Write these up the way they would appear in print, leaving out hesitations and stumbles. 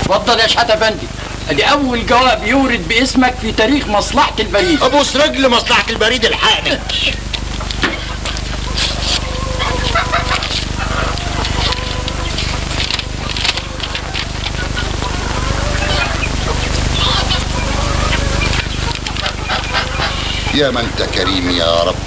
اتفضل يا شحاتة افندي، ادي اول جواب يورد باسمك في تاريخ مصلحة البريد. ابوس رجل مصلحة البريد الحقني. يا من انت كريم يا رب.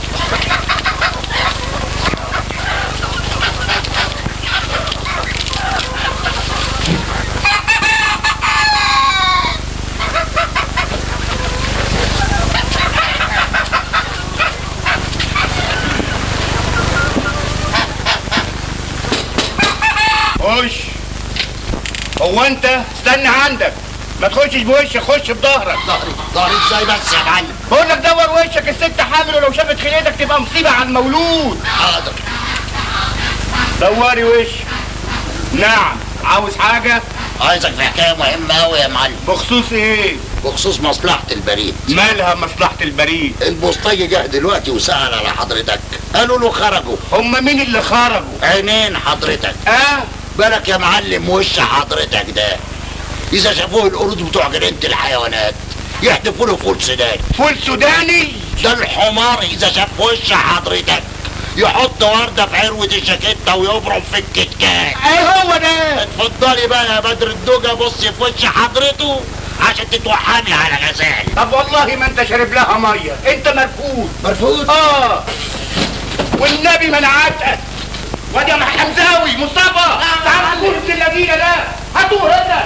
خش. هو انت استنى عندك، ما تخشش بوشك، خش بظهرك. ظهري ازاي بس يا معلم؟ بقول لك دور وشك، الست حامل ولو شافت خليتك تبقى مصيبه على المولود. حاضر. دوري وشك. نعم، عاوز حاجه؟ عايزك في حكايه مهمه قوي يا معلم. بخصوص ايه؟ بخصوص مصلحه البريد. مالها مصلحه البريد؟ البوسطجي جه دلوقتي وسأل على حضرتك، قالوا له خرجوا. هم مين اللي خرجوا؟ عينين حضرتك. بالك يا معلم وش حضرتك ده، اذا شافوه القرود بتوع جنينه الحيوانات يحدفوا له فول سوداني. فول سوداني؟ ده الحمار اذا شاف وش حضرتك يحط ورده في عروه الجاكيته ويبرم في الكتكات. ايه هو ده؟ اتفضلي بقى يا بدر الدوجه، بصي في وش حضرته عشان تتوحمي على غزال. طب والله ما انت شارب لها ميه، انت مرفوض. مرفوض؟ والنبي ما انا عاتقك. واد يا حمزاوي مصطفى، تعال نقول ابن الذين ده، هاتوه هنا.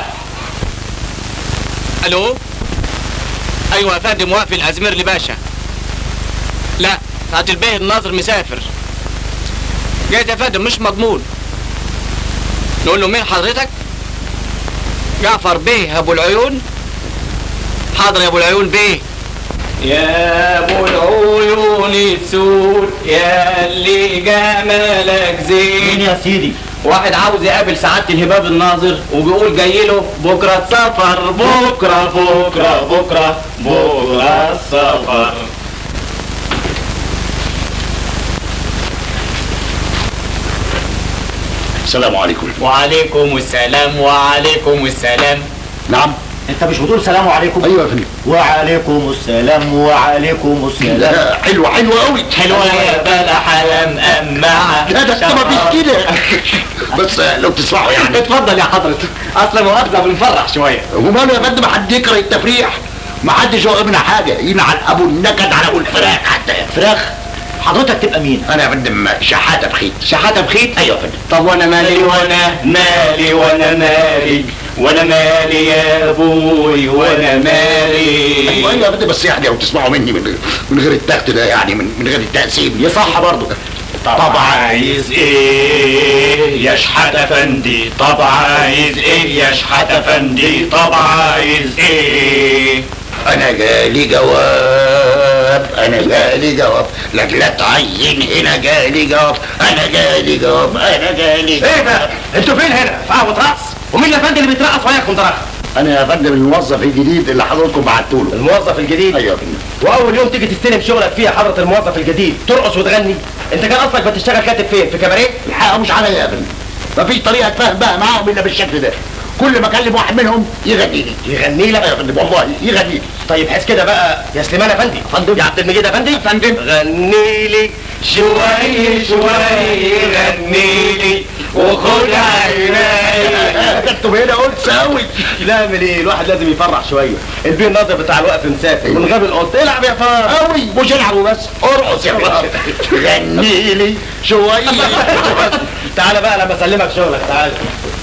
الو. ايوه يا فندم، واقف الازمير لباشا. لا، هات البيه الناظر مسافر. جاي يا فندم مش مضمون. نقول له مين حضرتك؟ جعفر بيه ابو العيون. حاضر يا ابو العيون بيه. يا ابو العيون السود يا اللي جمالك زين. مين يا سيدي؟ واحد عاوز يقابل سعادة الهباب الناظر وبيقول جاي له بكره السفر، بكره بكره بكره بكره السفر. السلام عليكم. وعليكم السلام وعليكم السلام. نعم. انت مش بتقول سلام عليكم؟ ايوه يا فندم. وعليكم السلام وعليكم السلام. لا حلوه قوي. حلوه يا بلح يا مقمعه. لا ده ما فيش كده. بس لو تسمحوا يعني. اتفضل يا حضرتك، اصلا مؤاخذه بنفرح شويه. وماله يا فندم، حد يكره التفريح؟ ما حدش واخد منها حاجه، ينعل ابو النكد على ابو الفراخ حتى. فراخ؟ حضرتك تبقى مين؟ انا يا فندم شحاته بخيت. شحاته بخيت؟ ايوه يا فندم. طب وانا مالي وانا مالي يا ابوي وانا مالي. ايوه يا فندم، بس يعني لو تسمعوا مني من غير التخت ده، يعني من غير التقسيم. يصح برضه. طب عايز ايه يا شحاتة افندي؟ طب عايز ايه يا شحاتة افندي؟ طب عايز ايه؟ انا جالي جواب لك لا تعين هنا، جالي جواب. ايه ده؟ انتوا فين هنا؟ في قهوة رقص؟ ومين يا فندم اللي بيترقص وياكم ده؟ انا يا فندم الموظف الجديد اللي حضراتكم بعتوله. الموظف الجديد؟ ايوه يا فندم. واول يوم تيجي تستلم شغلك فيه يا حضرة الموظف الجديد ترقص وتغني؟ انت كان اصلك بتشتغل كاتب فين؟ في كباريه؟ الحقيقه مش عليا يا فندم، مفيش طريقه اتفاهم بقى معاهم الا بالشكل ده. كل ما اكلم واحد منهم يغني لي. يغني لك؟ يا فندم والله يغني لي. طيب حس كده بقى يا سليمان افندي. فندم. يا عبد المجيد افندي. فندم. غني لي شوي غني لي وخد عيني. كنتوا هنا قلت قوي. لا اعمل ايه، الواحد لازم يفرح شويه. البيه الناظر بتاع الوقف مسافر والغبي القط. العب يا فار قوي. مش العبوا بس، ارقص يا فار. غني لي شويه. تعالى بقى لما اسلمك شغلك. تعالى.